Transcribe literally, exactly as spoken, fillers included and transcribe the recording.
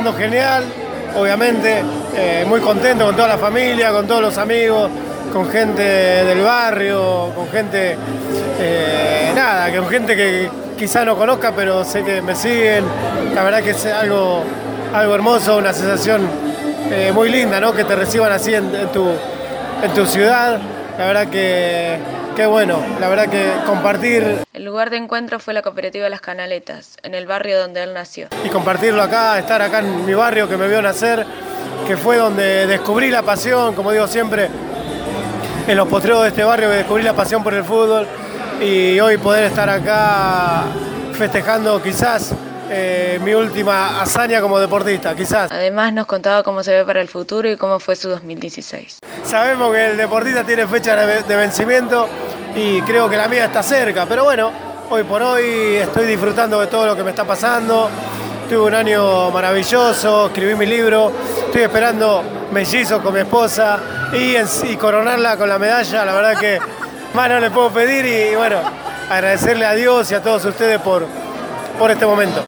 pasando genial, obviamente, eh, muy contento con toda la familia, con todos los amigos, con gente del barrio, con gente, eh, nada, con gente que quizá no conozca, pero sé que me siguen. La verdad que es algo, algo hermoso, una sensación eh, muy linda, ¿no? Que te reciban así en, en, tu, en tu ciudad. La verdad que, que bueno, la verdad que compartir. El lugar de encuentro fue la cooperativa Las Canaletas, en el barrio donde él nació. Y compartirlo acá, estar acá en mi barrio que me vio nacer, que fue donde descubrí la pasión, como digo siempre, en los potreros de este barrio que descubrí la pasión por el fútbol, y hoy poder estar acá festejando quizás eh, mi última hazaña como deportista, quizás. Además nos contaba cómo se ve para el futuro y cómo fue su dos mil dieciséis. Sabemos que el deportista tiene fecha de vencimiento y creo que la mía está cerca, pero bueno, hoy por hoy estoy disfrutando de todo lo que me está pasando. Tuve un año maravilloso, escribí mi libro, estoy esperando mellizos con mi esposa y, y coronarla con la medalla. La verdad que más no le puedo pedir y bueno, agradecerle a Dios y a todos ustedes por, por este momento.